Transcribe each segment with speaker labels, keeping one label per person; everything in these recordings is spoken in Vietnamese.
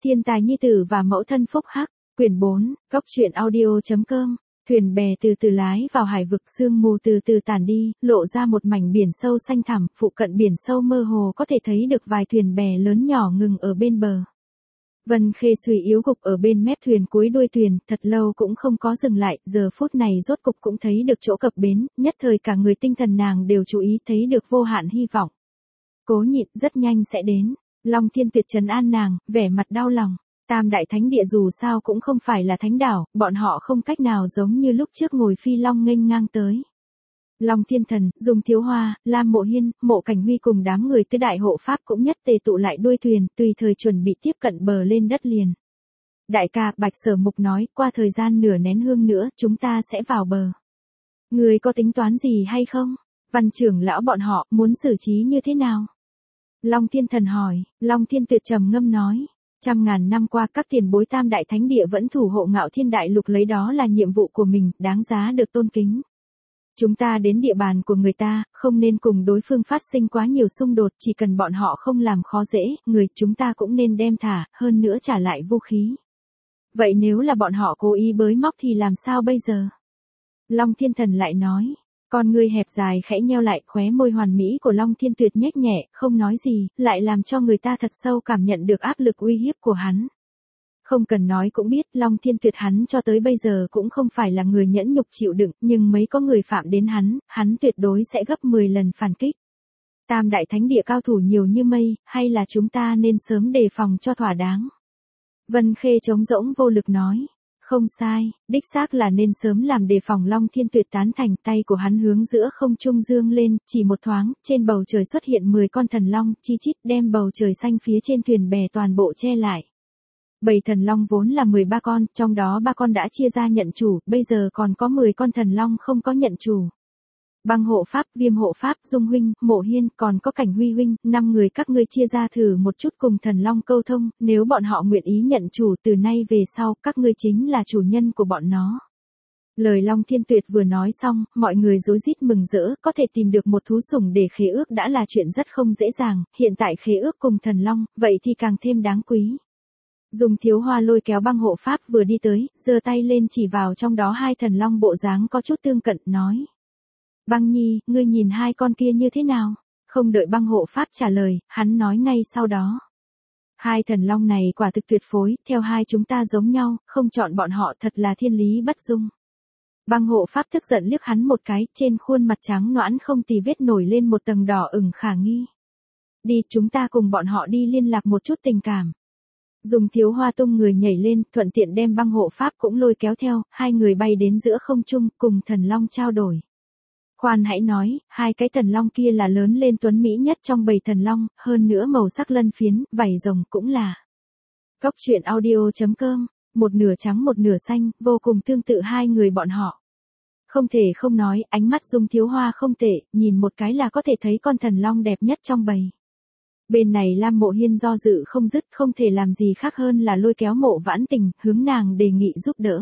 Speaker 1: Thiên tài nhi tử và mẫu thân phúc hắc, quyển 4, góc truyện audio.com. Thuyền bè từ từ lái vào hải vực, sương mù từ từ tản đi, lộ ra một mảnh biển sâu xanh thẳm, phụ cận biển sâu mơ hồ có thể thấy được vài thuyền bè lớn nhỏ ngừng ở bên bờ. Vân Khê suy yếu gục ở bên mép thuyền cuối đuôi thuyền, thật lâu cũng không có dừng lại, giờ phút này rốt cục cũng thấy được chỗ cập bến, nhất thời cả người tinh thần nàng đều chú ý thấy được vô hạn hy vọng. Cố nhịn, rất nhanh sẽ đến. Long Thiên Tuyệt trấn an nàng, vẻ mặt đau lòng. Tam đại thánh địa dù sao cũng không phải là thánh đảo, bọn họ không cách nào giống như lúc trước ngồi phi long nghênh ngang tới. Long Thiên Thần, Dung Thiếu Hoa, Lam Mộ Hiên, Mộ Cảnh Huy cùng đám người tứ đại hộ pháp cũng nhất tề tụ lại đuôi thuyền, tùy thời chuẩn bị tiếp cận bờ lên đất liền. Đại ca, Bạch Sở Mục nói, qua thời gian nửa nén hương nữa, chúng ta sẽ vào bờ. Người có tính toán gì hay không? Văn trưởng lão bọn họ, muốn xử trí như thế nào? Long Thiên Thần hỏi. Long Thiên Tuyệt trầm ngâm nói. 100.000 năm qua các tiền bối tam đại thánh địa vẫn thủ hộ Ngạo Thiên Đại Lục, lấy đó là nhiệm vụ của mình, đáng giá được tôn kính. Chúng ta đến địa bàn của người ta, không nên cùng đối phương phát sinh quá nhiều xung đột, chỉ cần bọn họ không làm khó dễ, người chúng ta cũng nên đem thả, hơn nữa trả lại vũ khí. Vậy nếu là bọn họ cố ý bới móc thì làm sao bây giờ? Long Thiên Thần lại nói. Con ngươi hẹp dài khẽ nheo lại, khóe môi hoàn mỹ của Long Thiên Tuyệt nhếch nhẹ, không nói gì, lại làm cho người ta thật sâu cảm nhận được áp lực uy hiếp của hắn. Không cần nói cũng biết, Long Thiên Tuyệt hắn cho tới bây giờ cũng không phải là người nhẫn nhục chịu đựng, nhưng mấy có người phạm đến hắn tuyệt đối sẽ gấp 10 lần phản kích. Tam đại thánh địa cao thủ nhiều như mây, hay là chúng ta nên sớm đề phòng cho thỏa đáng? Vân Khê trống rỗng vô lực nói. Không sai, đích xác là nên sớm làm đề phòng. Long Thiên Tuyệt tán thành, tay của hắn hướng giữa không trung dương lên, chỉ một thoáng, trên bầu trời xuất hiện 10 con thần long, chi chít đem bầu trời xanh phía trên thuyền bè toàn bộ che lại. Bầy thần long vốn là 13 con, trong đó 3 con đã chia ra nhận chủ, bây giờ còn có 10 con thần long không có nhận chủ. Băng hộ pháp, Viêm hộ pháp, Dung huynh, Mộ Hiên, còn có Cảnh Huy huynh, 5 người các ngươi chia ra thử một chút cùng thần long câu thông, nếu bọn họ nguyện ý nhận chủ từ nay về sau, các ngươi chính là chủ nhân của bọn nó. Lời Long Thiên Tuyệt vừa nói xong, mọi người rối rít mừng rỡ, có thể tìm được một thú sủng để khế ước đã là chuyện rất không dễ dàng, hiện tại khế ước cùng thần long, vậy thì càng thêm đáng quý. Dung Thiếu Hoa lôi kéo băng hộ pháp vừa đi tới, giơ tay lên chỉ vào trong đó 2 thần long bộ dáng có chút tương cận, nói. Băng Nhi, ngươi nhìn 2 con kia như thế nào? Không đợi băng hộ pháp trả lời, hắn nói ngay sau đó. 2 thần long này quả thực tuyệt phối, theo hai chúng ta giống nhau, không chọn bọn họ thật là thiên lý bất dung. Băng hộ pháp tức giận liếc hắn một cái, trên khuôn mặt trắng nõn không tì vết nổi lên một tầng đỏ ửng khả nghi. Đi, chúng ta cùng bọn họ đi liên lạc một chút tình cảm. Dung Thiếu Hoa tung người nhảy lên, thuận tiện đem băng hộ pháp cũng lôi kéo theo, 2 người bay đến giữa không trung, cùng thần long trao đổi. Khoan hãy nói, 2 cái thần long kia là lớn lên tuấn mỹ nhất trong bầy thần long, hơn nữa màu sắc lân phiến, vảy rồng cũng là. Góc truyện audio.com, một nửa trắng một nửa xanh, vô cùng tương tự 2 người bọn họ. Không thể không nói, ánh mắt Dung Thiếu Hoa không tệ, nhìn một cái là có thể thấy con thần long đẹp nhất trong bầy. Bên này Lam Mộ Hiên do dự không dứt, không thể làm gì khác hơn là lôi kéo Mộ Vãn Tình, hướng nàng đề nghị giúp đỡ.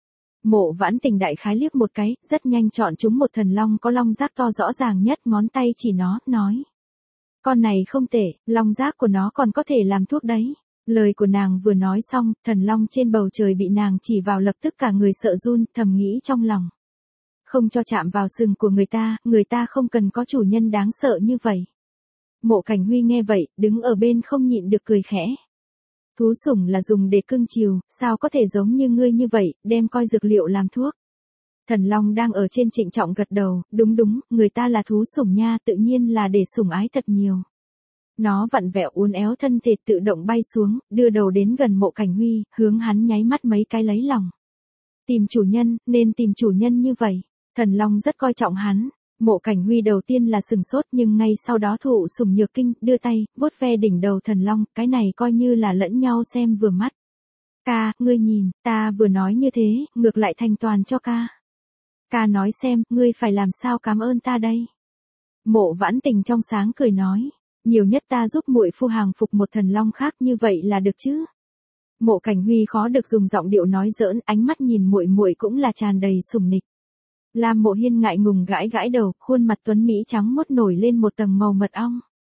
Speaker 1: Mộ Vãn Tình đại khái liếc một cái, rất nhanh chọn chúng một thần long có long giác to rõ ràng nhất, ngón tay chỉ nó, nói. Con này không tệ, long giác của nó còn có thể làm thuốc đấy. Lời của nàng vừa nói xong, thần long trên bầu trời bị nàng chỉ vào lập tức cả người sợ run, thầm nghĩ trong lòng. Không cho chạm vào sừng của người ta không cần có chủ nhân đáng sợ như vậy. Mộ Cảnh Huy nghe vậy, đứng ở bên không nhịn được cười khẽ. Thú sủng là dùng để cưng chiều, sao có thể giống như ngươi như vậy, đem coi dược liệu làm thuốc. Thần long đang ở trên trịnh trọng gật đầu, đúng, người ta là thú sủng nha, tự nhiên là để sủng ái thật nhiều. Nó vặn vẹo uốn éo thân thể tự động bay xuống, đưa đầu đến gần Mộ Cảnh Huy, hướng hắn nháy mắt mấy cái lấy lòng. Tìm chủ nhân, nên tìm chủ nhân như vậy. Thần long rất coi trọng hắn. Mộ Cảnh Huy đầu tiên là sừng sốt, nhưng ngay sau đó thụ sủng nhược kinh, đưa tay, vuốt ve đỉnh đầu thần long, cái này coi như là lẫn nhau xem vừa mắt. Ca, ngươi nhìn, ta vừa nói như thế, ngược lại thành toàn cho ca. Ca nói xem, ngươi phải làm sao cảm ơn ta đây. Mộ Vãn Tình trong sáng cười nói, nhiều nhất ta giúp muội phu hàng phục một thần long khác, như vậy là được chứ. Mộ Cảnh Huy khó được dùng giọng điệu nói giỡn, ánh mắt nhìn muội cũng là tràn đầy sủng nịch. Lam Mộ Hiên ngại ngùng gãi gãi đầu, khuôn mặt tuấn mỹ trắng muốt nổi lên một tầng màu mật ong.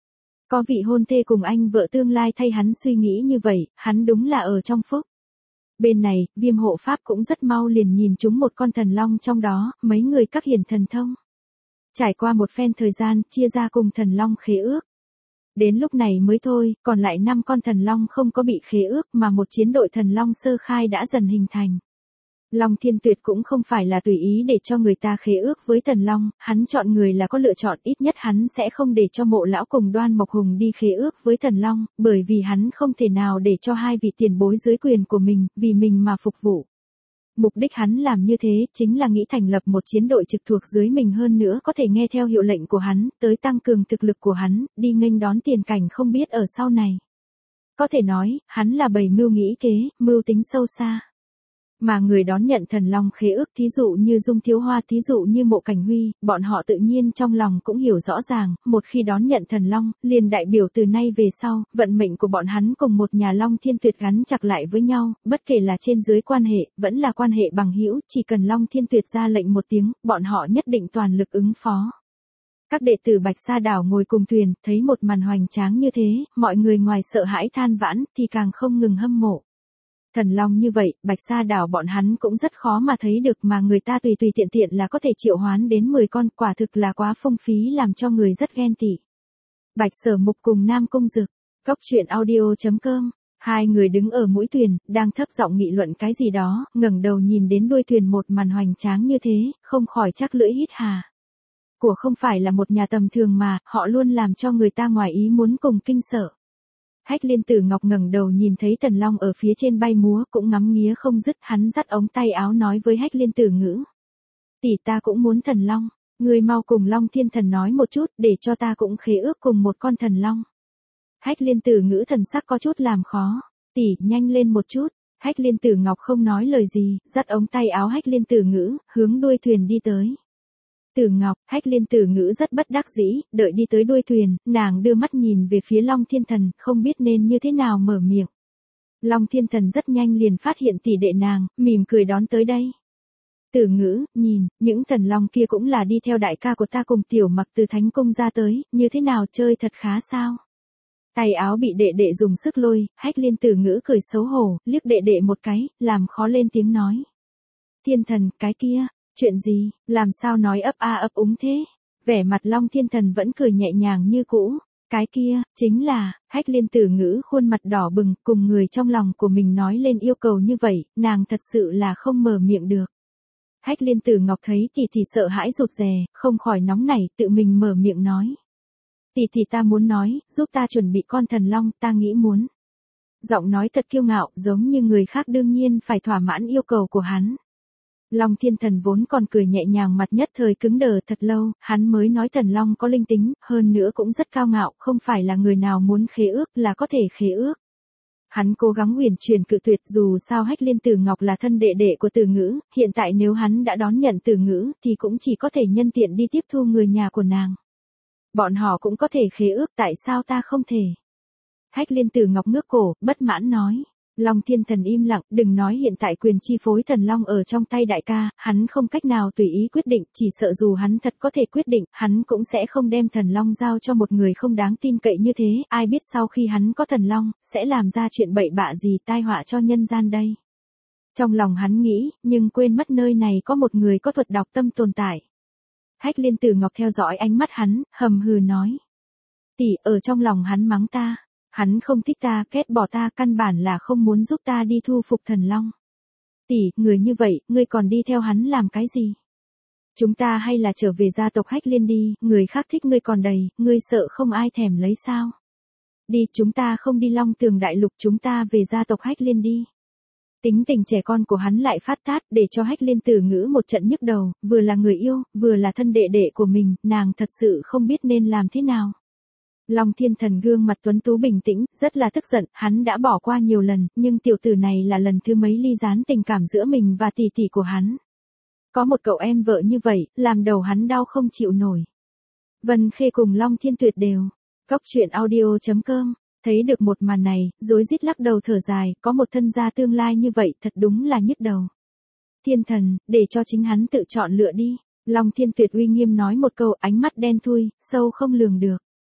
Speaker 1: Có vị hôn thê cùng anh vợ tương lai thay hắn suy nghĩ như vậy, hắn đúng là ở trong phúc. Bên này, Viêm hộ pháp cũng rất mau liền nhìn chúng một con thần long trong đó, mấy người các hiển thần thông. Trải qua một phen thời gian, chia ra cùng thần long khế ước. Đến lúc này mới thôi, còn lại 5 con thần long không có bị khế ước mà một chiến đội thần long sơ khai đã dần hình thành. Long Thiên Tuyệt cũng không phải là tùy ý để cho người ta khế ước với thần long, hắn chọn người là có lựa chọn, ít nhất hắn sẽ không để cho Mộ lão cùng Đoan Mộc Hùng đi khế ước với thần long, bởi vì hắn không thể nào để cho hai vị tiền bối dưới quyền của mình, vì mình mà phục vụ. Mục đích hắn làm như thế chính là nghĩ thành lập một chiến đội trực thuộc dưới mình, hơn nữa có thể nghe theo hiệu lệnh của hắn, tới tăng cường thực lực của hắn, đi nghênh đón tiền cảnh không biết ở sau này. Có thể nói, hắn là bày mưu nghĩ kế, mưu tính sâu xa. Mà người đón nhận thần long khế ước thí dụ như Dung Thiếu Hoa, thí dụ như Mộ Cảnh Huy, bọn họ tự nhiên trong lòng cũng hiểu rõ ràng, một khi đón nhận thần long, liền đại biểu từ nay về sau, vận mệnh của bọn hắn cùng một nhà Long Thiên Tuyệt gắn chặt lại với nhau, bất kể là trên dưới quan hệ, vẫn là quan hệ bằng hữu, chỉ cần Long Thiên Tuyệt ra lệnh một tiếng, bọn họ nhất định toàn lực ứng phó. Các đệ tử Bạch Sa Đảo ngồi cùng thuyền, thấy một màn hoành tráng như thế, mọi người ngoài sợ hãi than vãn, thì càng không ngừng hâm mộ. Thần long như vậy, Bạch Sa Đảo bọn hắn cũng rất khó mà thấy được, mà người ta tùy tùy tiện tiện là có thể triệu hoán đến 10 con, quả thực là quá phung phí, làm cho người rất ghen tị. Bạch Sở Mục cùng Nam Cung Dực, Cốc Truyện Audio.com, hai người đứng ở mũi thuyền, đang thấp giọng nghị luận cái gì đó, ngẩng đầu nhìn đến đuôi thuyền một màn hoành tráng như thế, không khỏi chắc lưỡi hít hà. Của không phải là một nhà tầm thường mà, họ luôn làm cho người ta ngoài ý muốn cùng kinh sợ. Hách Liên Tử Ngọc ngẩng đầu nhìn thấy thần long ở phía trên bay múa, cũng ngắm nghía không dứt, hắn dắt ống tay áo nói với Hách Liên Tử Ngữ. Tỷ, ta cũng muốn thần long, ngươi mau cùng Long Thiên Thần nói một chút, để cho ta cũng khế ước cùng một con thần long. Hách Liên Tử Ngữ thần sắc có chút làm khó. Tỷ, nhanh lên một chút. Hách Liên Tử Ngọc không nói lời gì, dắt ống tay áo Hách Liên Tử Ngữ, hướng đuôi thuyền đi tới. Tử Ngọc, Hách Liên Tử Ngữ rất bất đắc dĩ, đợi đi tới đuôi thuyền, nàng đưa mắt nhìn về phía Long Thiên Thần, không biết nên như thế nào mở miệng. Long Thiên Thần rất nhanh liền phát hiện tỷ đệ nàng, mỉm cười đón tới đây. Tử Ngữ, nhìn, những thần long kia cũng là đi theo đại ca của ta cùng Tiểu Mặc từ Thánh Cung ra tới, như thế nào, chơi thật khá sao? Tay áo bị đệ đệ dùng sức lôi, Hách Liên Tử Ngữ cười xấu hổ, liếc đệ đệ một cái, làm khó lên tiếng nói. Thiên Thần, cái kia. Chuyện gì, làm sao nói ấp a ấp úng thế? Vẻ mặt Long Thiên Thần vẫn cười nhẹ nhàng như cũ. Cái kia, chính là, Hách Liên Tử Ngữ khuôn mặt đỏ bừng, cùng người trong lòng của mình nói lên yêu cầu như vậy, nàng thật sự là không mở miệng được. Hách Liên Tử Ngọc thấy tỷ tỷ sợ hãi rụt rè, không khỏi nóng nảy, tự mình mở miệng nói. Tỷ tỷ, ta muốn nói, giúp ta chuẩn bị con thần long, ta nghĩ muốn. Giọng nói thật kiêu ngạo, giống như người khác đương nhiên phải thỏa mãn yêu cầu của hắn. Long Thiên Thần vốn còn cười nhẹ nhàng, mặt nhất thời cứng đờ thật lâu, hắn mới nói thần long có linh tính, hơn nữa cũng rất cao ngạo, không phải là người nào muốn khế ước là có thể khế ước. Hắn cố gắng uyển chuyển cự tuyệt, dù sao Hách Liên Tử Ngọc là thân đệ đệ của Tử Ngữ, hiện tại nếu hắn đã đón nhận Tử Ngữ thì cũng chỉ có thể nhân tiện đi tiếp thu người nhà của nàng. Bọn họ cũng có thể khế ước, tại sao ta không thể? Hách Liên Tử Ngọc ngước cổ, bất mãn nói. Long Thiên Thần im lặng, đừng nói hiện tại quyền chi phối thần long ở trong tay đại ca, hắn không cách nào tùy ý quyết định, chỉ sợ dù hắn thật có thể quyết định, hắn cũng sẽ không đem thần long giao cho một người không đáng tin cậy như thế, ai biết sau khi hắn có thần long, sẽ làm ra chuyện bậy bạ gì tai họa cho nhân gian đây. Trong lòng hắn nghĩ, nhưng quên mất nơi này có một người có thuật đọc tâm tồn tại. Hách Liên Tử Ngọc theo dõi ánh mắt hắn, hầm hừ nói. Tỷ, ở trong lòng hắn mắng ta. Hắn không thích ta, ghét bỏ ta, căn bản là không muốn giúp ta đi thu phục thần long. Tỷ, người như vậy, ngươi còn đi theo hắn làm cái gì? Chúng ta hay là trở về gia tộc Hách Liên đi, người khác thích ngươi còn đầy, ngươi sợ không ai thèm lấy sao? Đi, chúng ta không đi Long Tường Đại Lục, chúng ta về gia tộc Hách Liên đi. Tính tình trẻ con của hắn lại phát tát, để cho Hách Liên Tử Ngữ một trận nhức đầu, vừa là người yêu, vừa là thân đệ đệ của mình, nàng thật sự không biết nên làm thế nào. Long Thiên Thần gương mặt tuấn tú bình tĩnh, rất là tức giận, hắn đã bỏ qua nhiều lần, nhưng tiểu tử này là lần thứ mấy ly gián tình cảm giữa mình và tỷ tỷ của hắn. Có một cậu em vợ như vậy, làm đầu hắn đau không chịu nổi. Vân Khê cùng Long Thiên Tuyệt đều. Cốc Truyện Audio.com, thấy được một màn này, rối rít lắc đầu thở dài, có một thân gia tương lai như vậy, thật đúng là nhức đầu. Thiên Thần, để cho chính hắn tự chọn lựa đi. Long Thiên Tuyệt uy nghiêm nói một câu, ánh mắt đen thui, sâu không lường được.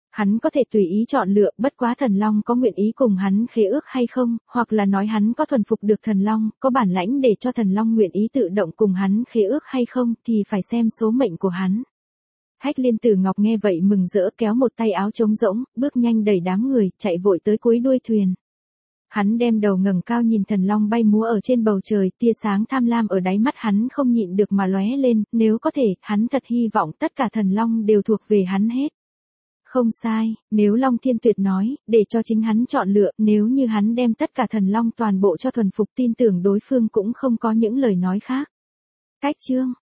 Speaker 1: Hắn có thể tùy ý chọn lựa, bất quá thần long có nguyện ý cùng hắn khế ước hay không, hoặc là nói hắn có thuần phục được thần long, có bản lãnh để cho thần long nguyện ý tự động cùng hắn khế ước hay không, thì phải xem số mệnh của hắn. Hách Liên Tử Ngọc nghe vậy mừng rỡ, kéo một tay áo trống rỗng, bước nhanh đẩy đám người, chạy vội tới cuối đuôi thuyền. Hắn đem đầu ngẩng cao nhìn thần long bay múa ở trên bầu trời, tia sáng tham lam ở đáy mắt hắn không nhịn được mà lóe lên, nếu có thể, hắn thật hy vọng tất cả thần long đều thuộc về hắn hết. Không sai, nếu Long Thiên Tuyệt nói, để cho chính hắn chọn lựa, nếu như hắn đem tất cả thần long toàn bộ cho thuần phục, tin tưởng đối phương cũng không có những lời nói khác. Cách chương